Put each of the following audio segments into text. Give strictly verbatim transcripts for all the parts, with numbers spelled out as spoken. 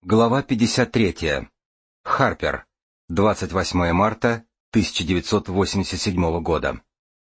Глава пятьдесят третья. Харпер. двадцать восьмое марта тысяча девятьсот восемьдесят седьмого года.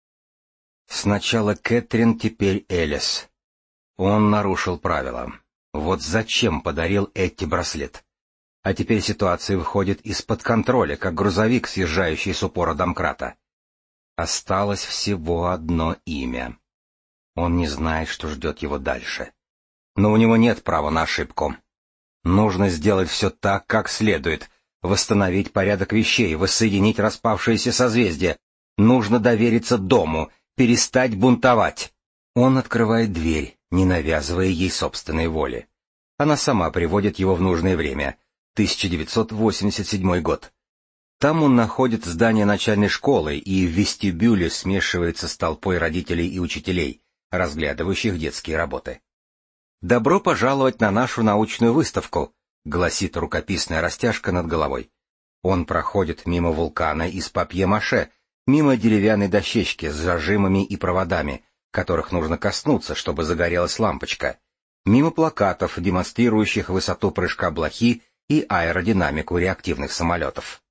Сначала Кэтрин, теперь Элис. Он нарушил правила. Вот зачем подарил Этти браслет? А теперь ситуация выходит из-под контроля, как грузовик, съезжающий с упора домкрата. Осталось всего одно имя. Он не знает, что ждет его дальше. Но у него нет права на ошибку. Нужно сделать все так, как следует, восстановить порядок вещей, воссоединить распавшиеся созвездия. Нужно довериться дому, перестать бунтовать. Он открывает дверь, не навязывая ей собственной воли. Она сама приводит его в нужное время, тысяча девятьсот восемьдесят седьмой год. Там он находит здание начальной школы и в вестибюле смешивается с толпой родителей и учителей, разглядывающих детские работы. «Добро пожаловать на нашу научную выставку», — гласит рукописная растяжка над головой. Он проходит мимо вулкана из папье-маше, мимо деревянной дощечки с зажимами и проводами, которых нужно коснуться, чтобы загорелась лампочка, мимо плакатов, демонстрирующих высоту прыжка блохи и аэродинамику реактивных самолетов.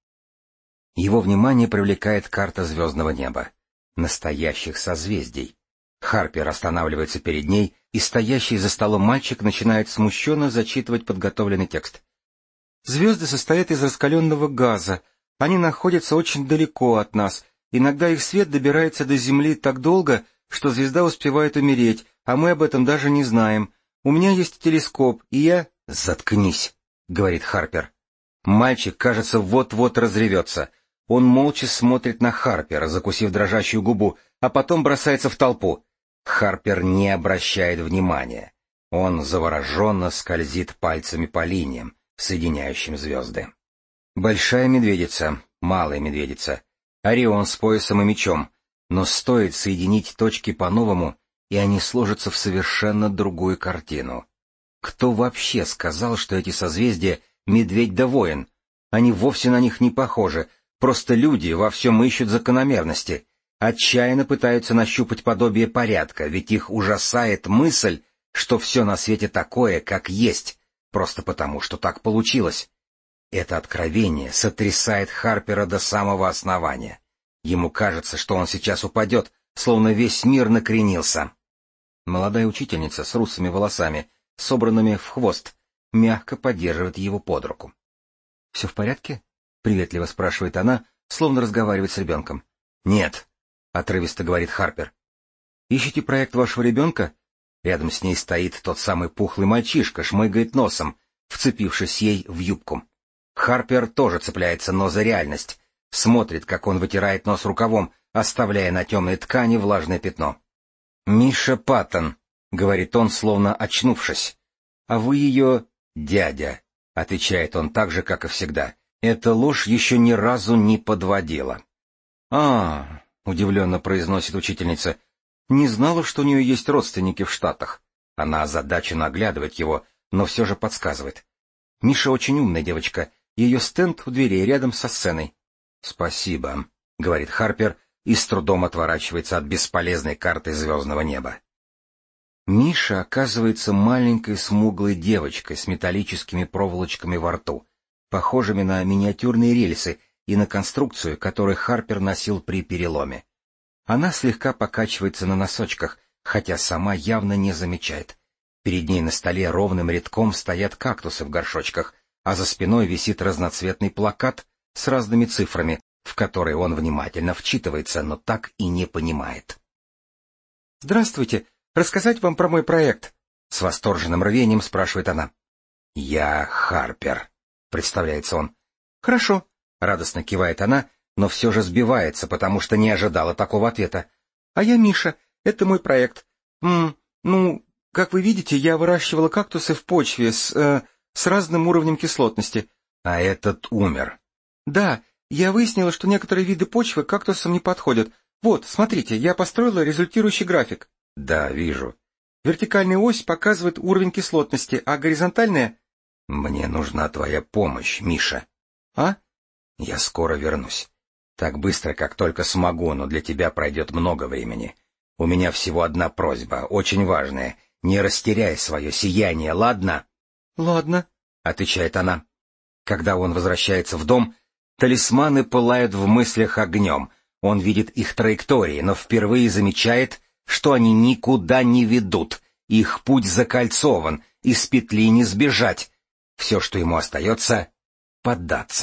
Его внимание привлекает карта звездного неба, настоящих созвездий. Харпер останавливается перед ней, и стоящий за столом мальчик начинает смущенно зачитывать подготовленный текст. «Звезды состоят из раскаленного газа. Они находятся очень далеко от нас. Иногда их свет добирается до Земли так долго, что звезда успевает умереть, а мы об этом даже не знаем. У меня есть телескоп, и я...» «Заткнись», — говорит Харпер. Мальчик, кажется, вот-вот разревется. Он молча смотрит на Харпера, закусив дрожащую губу, а потом бросается в толпу. Харпер не обращает внимания. Он завороженно скользит пальцами по линиям, соединяющим звезды. Большая медведица, малая медведица, Орион с поясом и мечом, но стоит соединить точки по-новому, и они сложатся в совершенно другую картину. Кто вообще сказал, что эти созвездия — медведь да воин? Они вовсе на них не похожи, просто люди во всем ищут закономерности. Отчаянно пытаются нащупать подобие порядка, ведь их ужасает мысль, что все на свете такое, как есть, просто потому, что так получилось. Это откровение сотрясает Харпера до самого основания. Ему кажется, что он сейчас упадет, словно весь мир накренился. Молодая учительница с русыми волосами, собранными в хвост, мягко поддерживает его под руку. — Все в порядке? — приветливо спрашивает она, словно разговаривает с ребенком. — Нет. — отрывисто говорит Харпер. «Ищете проект вашего ребенка?» Рядом с ней стоит тот самый пухлый мальчишка, шмыгает носом, вцепившись ей в юбку. Харпер тоже цепляется, но за реальность. Смотрит, как он вытирает нос рукавом, оставляя на темной ткани влажное пятно. «Миша Паттон», — говорит он, словно очнувшись. «А вы ее дядя», — отвечает он так же, как и всегда. Эта ложь еще ни разу не подводила. «А-а-а», — удивленно произносит учительница. «Не знала, что у нее есть родственники в Штатах». Она озадаченно оглядывает его, но все же подсказывает. «Миша очень умная девочка. Ее стенд у дверей рядом со сценой». «Спасибо», — говорит Харпер и с трудом отворачивается от бесполезной карты звездного неба. Миша оказывается маленькой смуглой девочкой с металлическими проволочками во рту, похожими на миниатюрные рельсы, и на конструкцию, которую Харпер носил при переломе. Она слегка покачивается на носочках, хотя сама явно не замечает. Перед ней на столе ровным рядком стоят кактусы в горшочках, а за спиной висит разноцветный плакат с разными цифрами, в которые он внимательно вчитывается, но так и не понимает. «Здравствуйте! Рассказать вам про мой проект?» — с восторженным рвением спрашивает она. «Я Харпер», — представляется он. «Хорошо», — радостно кивает она, но все же сбивается, потому что не ожидала такого ответа. «А я Миша. Это мой проект. М ну, как вы видите, я выращивала кактусы в почве с, э, с разным уровнем кислотности». «А этот умер». «Да, я выяснила, что некоторые виды почвы к кактусам не подходят. Вот, смотрите, я построила результирующий график». «Да, вижу». «Вертикальная ось показывает уровень кислотности, а горизонтальная...» «Мне нужна твоя помощь, Миша». «А?» «Я скоро вернусь. Так быстро, как только смогу, но для тебя пройдет много времени. У меня всего одна просьба, очень важная. Не растеряй свое сияние, ладно?» «Ладно», — отвечает она. Когда он возвращается в дом, талисманы пылают в мыслях огнем. Он видит их траектории, но впервые замечает, что они никуда не ведут. Их путь закольцован, из петли не сбежать. Все, что ему остается — поддаться.